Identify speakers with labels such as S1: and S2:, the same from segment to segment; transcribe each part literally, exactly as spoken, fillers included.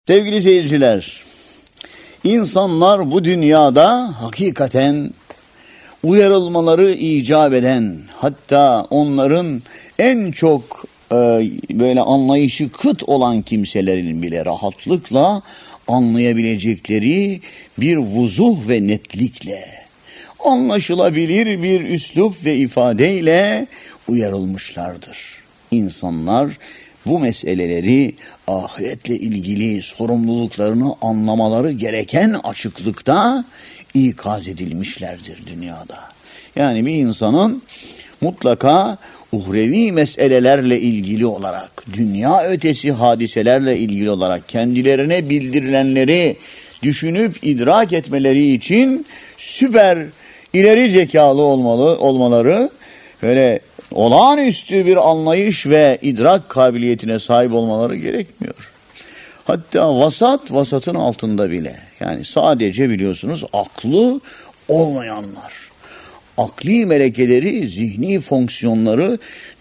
S1: Sevgili seyirciler, insanlar bu dünyada hakikaten uyarılmaları icap eden, hatta onların en çok e, böyle anlayışı kıt olan kimselerin bile rahatlıkla anlayabilecekleri bir vuzuh ve netlikle, anlaşılabilir bir üslup ve ifadeyle uyarılmışlardır. İnsanlar bu meseleleri, ahiretle ilgili sorumluluklarını anlamaları gereken açıklıkta ikaz edilmişlerdir dünyada. Yani bir insanın mutlaka uhrevi meselelerle ilgili olarak, dünya ötesi hadiselerle ilgili olarak kendilerine bildirilenleri düşünüp idrak etmeleri için süper ileri zekalı olmalı olmaları, böyle olağanüstü bir anlayış ve idrak kabiliyetine sahip olmaları gerekmiyor. Hatta vasat, vasatın altında bile. Yani sadece biliyorsunuz aklı olmayanlar, akli melekeleri, zihni fonksiyonları,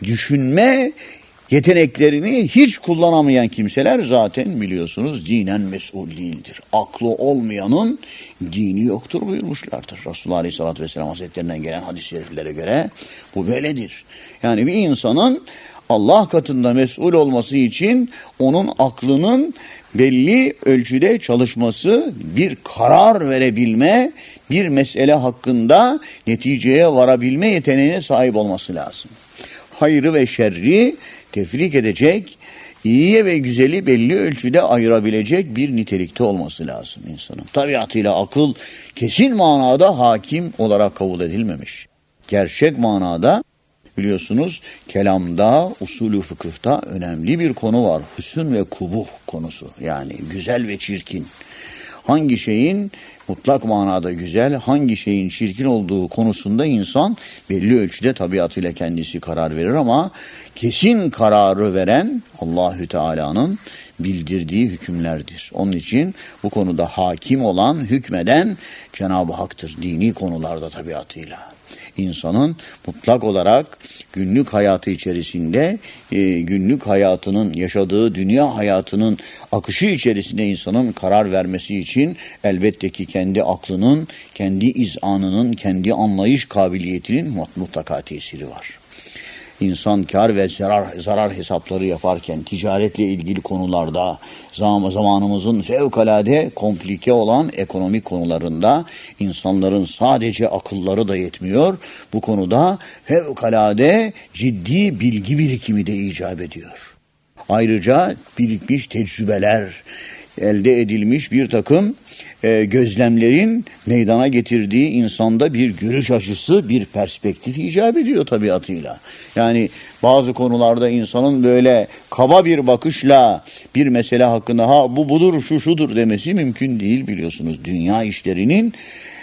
S1: düşünme yeteneklerini hiç kullanamayan kimseler zaten biliyorsunuz dinen mesul değildir. Aklı olmayanın dini yoktur buyurmuşlardır. Resulullah Aleyhisselatü Vesselam Hazretlerinden gelen hadis-i şeriflere göre bu böyledir. Yani bir insanın Allah katında mesul olması için onun aklının belli ölçüde çalışması, bir karar verebilme, bir mesele hakkında neticeye varabilme yeteneğine sahip olması lazım. Hayrı ve şerri tefrik edecek, iyiye ve güzeli belli ölçüde ayırabilecek bir nitelikte olması lazım insanın. Tabiatıyla akıl kesin manada hakim olarak kabul edilmemiş. Gerçek manada biliyorsunuz kelamda, usulü fıkıhta önemli bir konu var. Hüsn ve kubuh konusu, yani güzel ve çirkin. Hangi şeyin mutlak manada güzel, hangi şeyin çirkin olduğu konusunda insan belli ölçüde tabiatıyla kendisi karar verir ama kesin kararı veren Allahü Teala'nın bildirdiği hükümlerdir. Onun için bu konuda hakim olan, hükmeden Cenab-ı Hak'tır dini konularda tabiatıyla. İnsanın mutlak olarak günlük hayatı içerisinde, e, günlük hayatının, yaşadığı dünya hayatının akışı içerisinde insanın karar vermesi için elbette ki kendi aklının, kendi izanının, kendi anlayış kabiliyetinin mutlaka tesiri var. İnsan kar ve zarar, zarar hesapları yaparken, ticaretle ilgili konularda, zamanımızın fevkalade komplike olan ekonomik konularında insanların sadece akılları da yetmiyor. Bu konuda fevkalade ciddi bilgi birikimi de icap ediyor. Ayrıca birikmiş tecrübeler, elde edilmiş bir takım e, gözlemlerin meydana getirdiği insanda bir görüş açısı, bir perspektif icap ediyor tabiatıyla. Yani bazı konularda insanın böyle kaba bir bakışla bir mesele hakkında ha bu budur, şu şudur demesi mümkün değil biliyorsunuz. Dünya işlerinin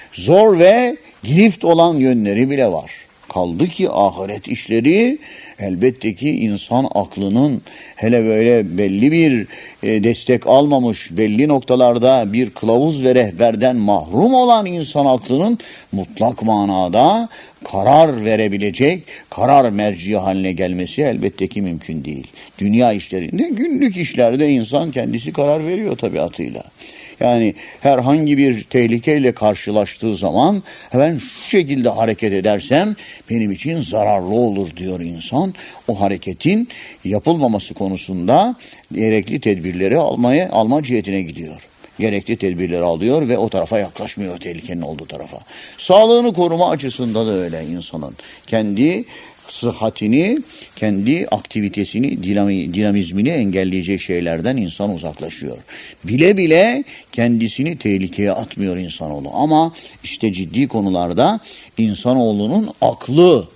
S1: zor ve girift olan yönleri bile var. Kaldı ki ahiret işleri elbette ki insan aklının hele böyle belli bir e, destek almamış, belli noktalarda bir kılavuz ve rehberden mahrum olan insan aklının mutlak manada karar verebilecek, karar merci haline gelmesi elbette ki mümkün değil. Dünya işlerinde, günlük işlerde insan kendisi karar veriyor tabiatıyla. Yani herhangi bir tehlikeyle karşılaştığı zaman hemen şu şekilde hareket edersem benim için zararlı olur diyor insan. O hareketin yapılmaması konusunda gerekli tedbirleri almaya, alma cihetine gidiyor. Gerekli tedbirleri alıyor ve o tarafa yaklaşmıyor, tehlikenin olduğu tarafa. Sağlığını koruma açısından da öyle insanın. Kendi sıhhatini, kendi aktivitesini, dinami, dinamizmini engelleyecek şeylerden insan uzaklaşıyor. Bile bile kendisini tehlikeye atmıyor insanoğlu. Ama işte ciddi konularda insanoğlunun aklı,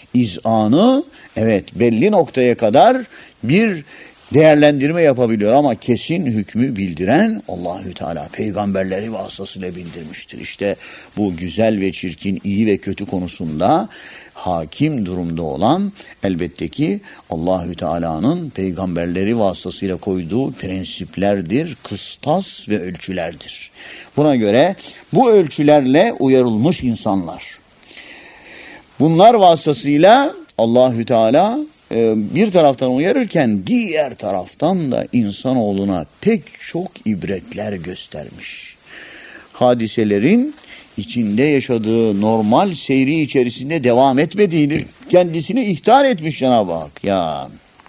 S1: izanı evet belli noktaya kadar bir değerlendirme yapabiliyor ama kesin hükmü bildiren Allahü Teala peygamberleri vasıtasıyla bildirmiştir. İşte bu güzel ve çirkin, iyi ve kötü konusunda hakim durumda olan elbette ki Allahü Teala'nın peygamberleri vasıtasıyla koyduğu prensiplerdir, kıstas ve ölçülerdir. Buna göre bu ölçülerle uyarılmış insanlar. Bunlar vasıtasıyla Allahü Teala bir taraftan uyarırken diğer taraftan da insanoğluna pek çok ibretler göstermiş. Hadiselerin içinde yaşadığı normal seyri içerisinde devam etmediğini kendisine ihtar etmiş Cenab-ı Hak. Ya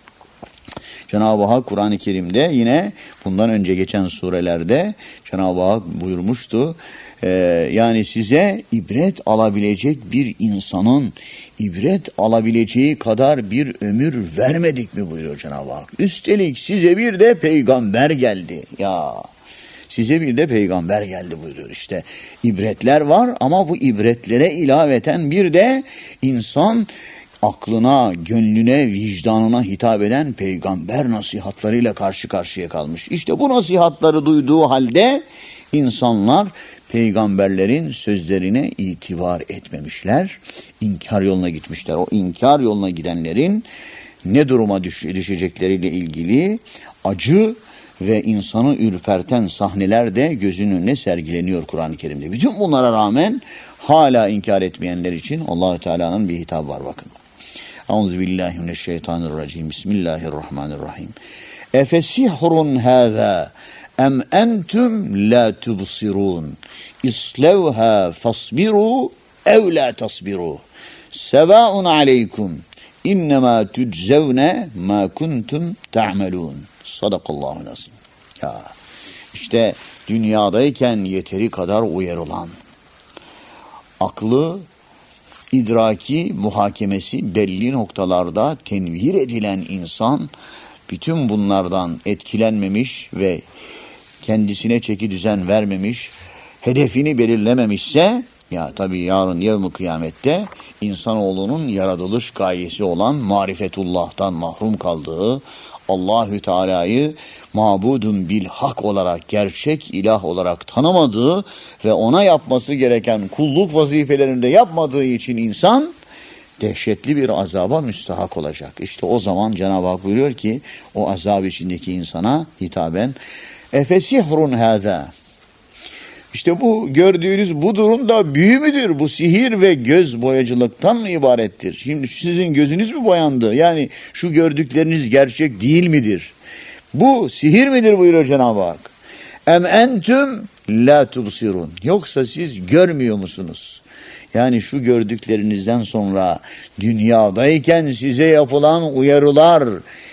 S1: Cenab-ı Hak Kur'an-ı Kerim'de yine bundan önce geçen surelerde Cenab-ı Hak buyurmuştu. Ee, yani size ibret alabilecek bir insanın ibret alabileceği kadar bir ömür vermedik mi buyuruyor Cenab-ı Hak. Üstelik size bir de peygamber geldi. Ya size bir de peygamber geldi buyuruyor işte. İbretler var ama bu ibretlere ilaveten bir de insan aklına, gönlüne, vicdanına hitap eden peygamber nasihatlarıyla karşı karşıya kalmış. İşte bu nasihatları duyduğu halde insanlar peygamberlerin sözlerine itibar etmemişler. İnkar yoluna gitmişler. O inkar yoluna gidenlerin ne duruma düş- düşecekleriyle ilgili acı ve insanı ürperten sahneler de gözünün önüne sergileniyor Kur'an-ı Kerim'de. Bütün bunlara rağmen hala inkar etmeyenler için Allah-u Teala'nın bir hitabı var bakın. Euzubillahimineşşeytanirracim. Bismillahirrahmanirrahim. Efesihrun hâzâ em entüm la tubsirun. İslevhâ fasbiru ev la tasbiru. Sevâun aleykum. İnnemâ tüczevne mâ kuntum ta'melûn. Sadakallahu nazim. Ya işte dünyadayken yeteri kadar uyarılan, aklı, idraki, muhakemesi belli noktalarda tenvir edilen insan bütün bunlardan etkilenmemiş ve kendisine çeki düzen vermemiş, hedefini belirlememişse ya tabii yarın yevm-i kıyamette insanoğlunun yaratılış gayesi olan marifetullah'tan mahrum kaldığı, Allahü Teala'yı mabudun bil hak olarak, gerçek ilah olarak tanımadığı ve ona yapması gereken kulluk vazifelerini de yapmadığı için insan dehşetli bir azaba müstahak olacak. İşte o zaman Cenab-ı Hak buyuruyor ki o azab içindeki insana hitaben efesihrun hâzâ. İşte bu gördüğünüz bu durum da büyü müdür? Bu sihir ve göz boyacılıktan mı ibarettir? Şimdi sizin gözünüz mü boyandı? Yani şu gördükleriniz gerçek değil midir? Bu sihir midir buyuruyor Cenab-ı Hak. Em entüm la tubsirun. Yoksa siz görmüyor musunuz? Yani şu gördüklerinizden sonra dünyadayken size yapılan uyarılar,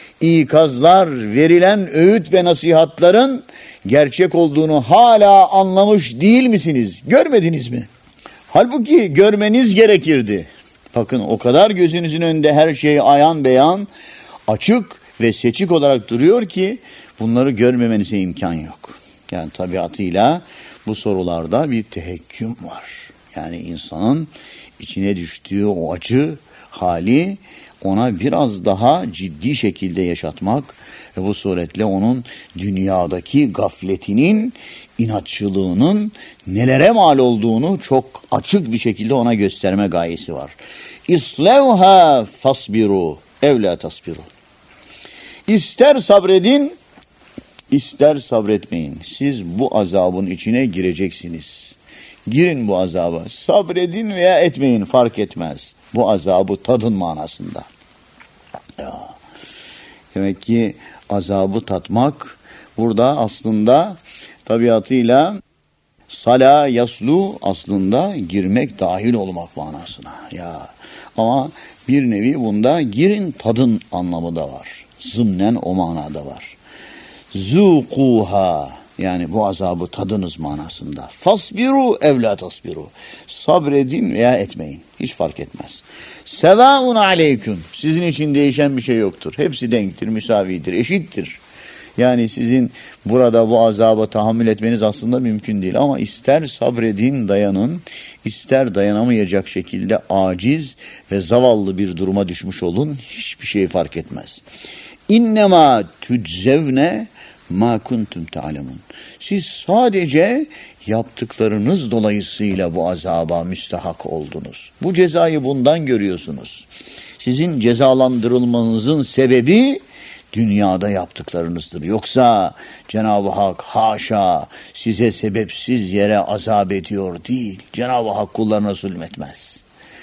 S1: ikazlar, verilen öğüt ve nasihatların gerçek olduğunu hala anlamış değil misiniz? Görmediniz mi? Halbuki görmeniz gerekirdi. Bakın o kadar gözünüzün önünde her şey ayan beyan, açık ve seçik olarak duruyor ki bunları görmemenize imkan yok. Yani tabiatıyla bu sorularda bir tehekküm var. Yani insanın içine düştüğü o acı hali ona biraz daha ciddi şekilde yaşatmak ve bu suretle onun dünyadaki gafletinin, inatçılığının nelere mal olduğunu çok açık bir şekilde ona gösterme gayesi var. İslevha fasbiru ev la tasbiru. İster sabredin, ister sabretmeyin. Siz bu azabın içine gireceksiniz. Girin bu azaba. Sabredin veya etmeyin fark etmez. Bu azabı tadın manasında. Ya. Demek ki azabı tatmak burada aslında tabiatıyla sala yaslu aslında girmek, dahil olmak manasına. Ya. Ama bir nevi bunda girin tadın anlamı da var. Zımnen o manada var. Zukuha yani bu azabı tadınız manasında. Fasbiru ev la tasbiru. Sabredin veya etmeyin. Hiç fark etmez. Sevaun aleyküm. Sizin için değişen bir şey yoktur. Hepsi denktir, müsavidir, eşittir. Yani sizin burada bu azaba tahammül etmeniz aslında mümkün değil. Ama ister sabredin, dayanın, ister dayanamayacak şekilde aciz ve zavallı bir duruma düşmüş olun. Hiçbir şey fark etmez. İnnemâ tüczevne mâ kuntum ta'lemun. Siz sadece yaptıklarınız dolayısıyla bu azaba müstahak oldunuz. Bu cezayı bundan görüyorsunuz. Sizin cezalandırılmanızın sebebi dünyada yaptıklarınızdır. Yoksa Cenab-ı Hak haşa size sebepsiz yere azap ediyor değil. Cenab-ı Hak kullarına zulmetmez.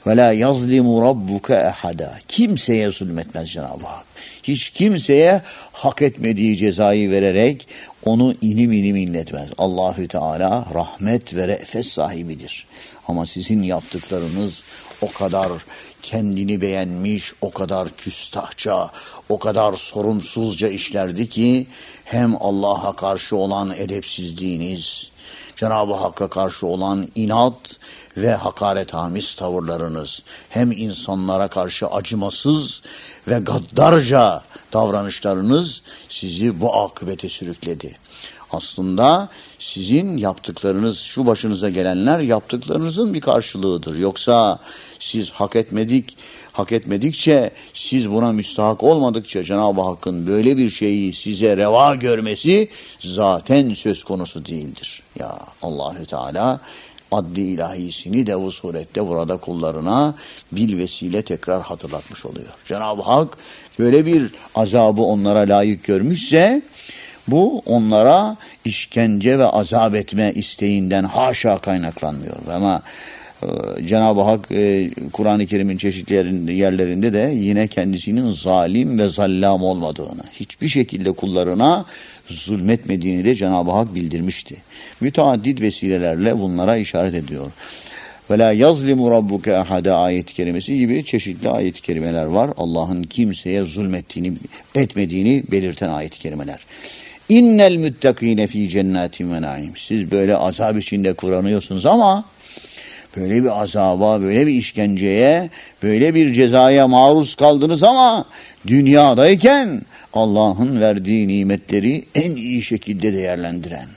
S1: Ve la yazlimu rabbuke ehada. Kimseye zulmetmez Cenab-ı Hak. Hiç kimseye hak etmediği cezayı vererek onu inim inim inletmez. Allahü Teala rahmet ve re'fet sahibidir. Ama sizin yaptıklarınız o kadar kendini beğenmiş, o kadar küstahça, o kadar sorumsuzca işlerdi ki hem Allah'a karşı olan edepsizliğiniz, Cenab-ı Hakk'a karşı olan inat ve hakaretamiz tavırlarınız, hem insanlara karşı acımasız ve gaddarca davranışlarınız sizi bu akıbete sürükledi. Aslında sizin yaptıklarınız, şu başınıza gelenler yaptıklarınızın bir karşılığıdır. Yoksa siz hak etmedik, hak etmedikçe, siz buna müstahak olmadıkça Cenab-ı Hakk'ın böyle bir şeyi size reva görmesi zaten söz konusu değildir. Ya Allahü Teala adli ilahisini de bu surette burada kullarına bil vesile tekrar hatırlatmış oluyor. Cenab-ı Hak böyle bir azabı onlara layık görmüşse, bu onlara işkence ve azap etme isteğinden haşa kaynaklanmıyor. Ama e, Cenab-ı Hak e, Kur'an-ı Kerim'in çeşitli yerlerinde de yine kendisinin zalim ve zallam olmadığını, hiçbir şekilde kullarına zulmetmediğini de Cenab-ı Hak bildirmişti. Müteaddit vesilelerle bunlara işaret ediyor. Ve la yazlimu rabbuke ahada ayet-i kerimesi gibi çeşitli ayet-i kerimeler var. Allah'ın kimseye zulmettiğini, etmediğini belirten ayet-i kerimeler. İnnel müttakine fi cennetin ve naim. Siz böyle azap içinde kıvranıyorsunuz ama böyle bir azaba, böyle bir işkenceye, böyle bir cezaya maruz kaldınız ama dünyadayken Allah'ın verdiği nimetleri en iyi şekilde değerlendiren,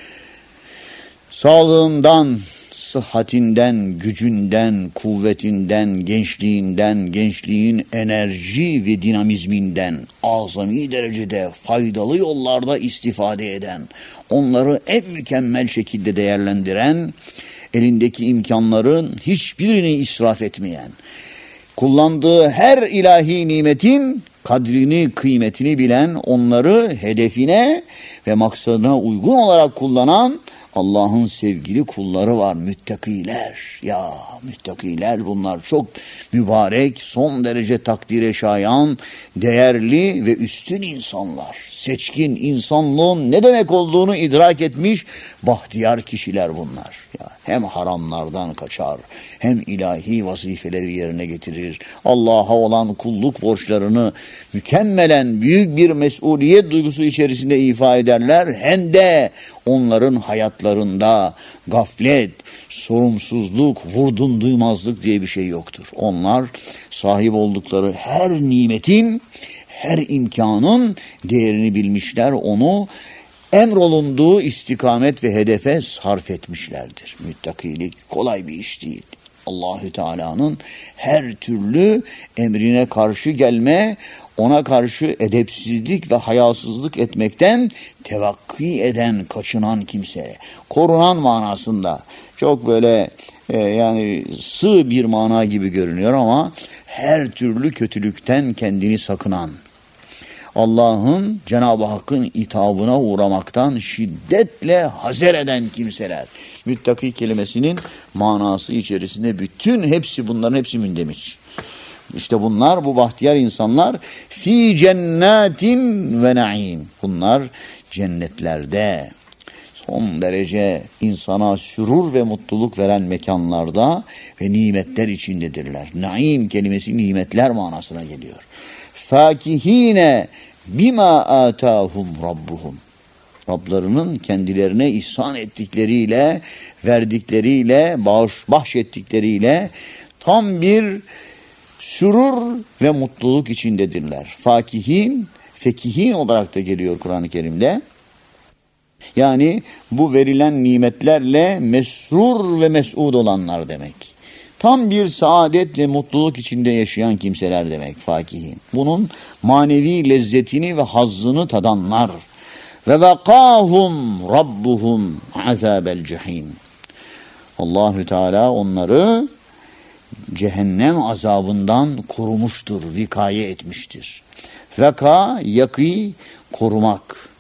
S1: sağlığından, sıhhatinden, gücünden, kuvvetinden, gençliğinden, gençliğin enerji ve dinamizminden azami derecede faydalı yollarda istifade eden, onları en mükemmel şekilde değerlendiren, elindeki imkanların hiçbirini israf etmeyen, kullandığı her ilahi nimetin kadrini, kıymetini bilen, onları hedefine ve maksadına uygun olarak kullanan Allah'ın sevgili kulları var, müttakiler. Ya müttakiler, bunlar çok mübarek, son derece takdire şayan, değerli ve üstün insanlar. Seçkin, insanlığın ne demek olduğunu idrak etmiş bahtiyar kişiler bunlar. Ya hem haramlardan kaçar, hem ilahi vazifeleri yerine getirir. Allah'a olan kulluk borçlarını mükemmelen büyük bir mesuliyet duygusu içerisinde ifa ederler. Hem de onların hayatlarında gaflet, sorumsuzluk, vurdum duymazlık diye bir şey yoktur. Onlar sahip oldukları her nimetin, her imkanın değerini bilmişler, onu emrolunduğu istikamet ve hedefe sarf etmişlerdir. Müttakilik kolay bir iş değil. Allahü Teala'nın her türlü emrine karşı gelme, ona karşı edepsizlik ve hayasızlık etmekten tevakki eden, kaçınan kimse, korunan manasında çok böyle e, yani sığ bir mana gibi görünüyor ama her türlü kötülükten kendini sakınan, Allah'ın, Cenab-ı Hakk'ın itabına uğramaktan şiddetle hazer eden kimseler. Müttaki kelimesinin manası içerisinde bütün hepsi, bunların hepsi mündemiş. İşte bunlar, bu bahtiyar insanlar fi cennetin ve naim. Bunlar cennetlerde, son derece insana sürur ve mutluluk veren mekanlarda ve nimetler içindedirler. Naim kelimesi nimetler manasına geliyor. Fakihine bima atahum rabbuhum. Rablarının kendilerine ihsan ettikleriyle, verdikleriyle, bağış, bahşettikleriyle tam bir sürur ve mutluluk içindedirler. Fakihin, fekihin olarak da geliyor Kur'an-ı Kerim'de. Yani bu verilen nimetlerle mesrur ve mes'ud olanlar demek. Tam bir saadet ve mutluluk içinde yaşayan kimseler demek fakihin. Bunun manevi lezzetini ve hazzını tadanlar. Ve vakahum rabbuhum azabel cehim. Allahü Teala onları cehennem azabından korumuştur, vikaye etmiştir. Veka, yakî, korumak,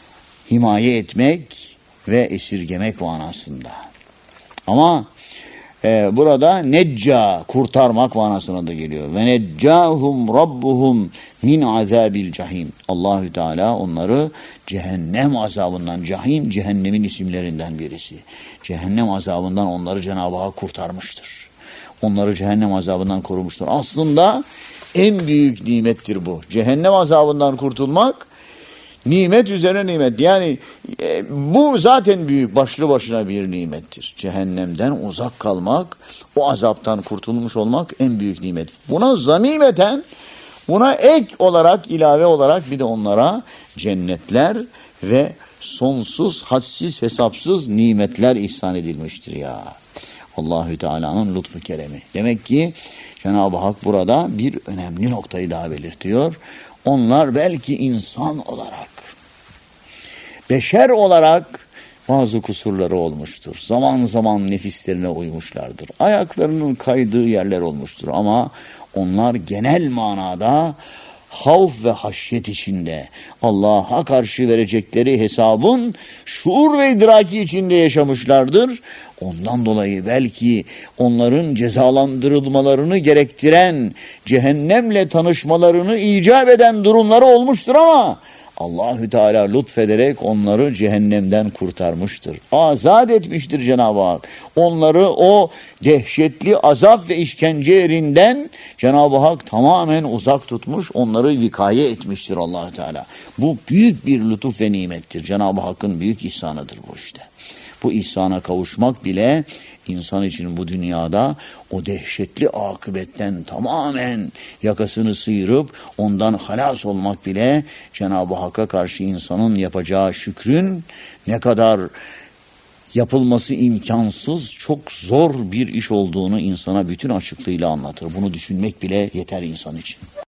S1: himaye etmek ve esirgemek manasında. Ama e, burada necca, kurtarmak manasına da geliyor. Ve neccahum rabbuhum min azabil cahim. Allahü Teala onları cehennem azabından, cahim cehennemin isimlerinden birisi. Cehennem azabından onları Cenab-ı Hak kurtarmıştır. Onları cehennem azabından korumuştur. Aslında en büyük nimettir bu. Cehennem azabından kurtulmak nimet üzerine nimet. Yani e, bu zaten büyük, başlı başına bir nimettir. Cehennemden uzak kalmak, o azaptan kurtulmuş olmak en büyük nimet. Buna zamimeten, buna ek olarak, ilave olarak bir de onlara cennetler ve sonsuz, hadsiz, hesapsız nimetler ihsan edilmiştir ya. Allahü Teala'nın lütfu keremi. Demek ki Cenab-ı Hak burada bir önemli noktayı daha belirtiyor. Onlar belki insan olarak, beşer olarak bazı kusurları olmuştur. Zaman zaman nefislerine uymuşlardır. Ayaklarının kaydığı yerler olmuştur. Ama onlar genel manada havf ve haşyet içinde, Allah'a karşı verecekleri hesabın şuur ve idraki içinde yaşamışlardır. Ondan dolayı belki onların cezalandırılmalarını gerektiren, cehennemle tanışmalarını icap eden durumları olmuştur ama Allahü Teala lütfederek onları cehennemden kurtarmıştır. Azat etmiştir Cenab-ı Hak. Onları o dehşetli azap ve işkence yerinden Cenab-ı Hak tamamen uzak tutmuş, onları vikaye etmiştir Allahü Teala. Bu büyük bir lütuf ve nimettir. Cenab-ı Hakk'ın büyük ihsanıdır bu işte. Bu ihsana kavuşmak bile insan için bu dünyada o dehşetli akıbetten tamamen yakasını sıyırıp ondan halas olmak bile Cenab-ı Hakk'a karşı insanın yapacağı şükrün ne kadar yapılması imkansız, çok zor bir iş olduğunu insana bütün açıklığıyla anlatır. Bunu düşünmek bile yeter insan için.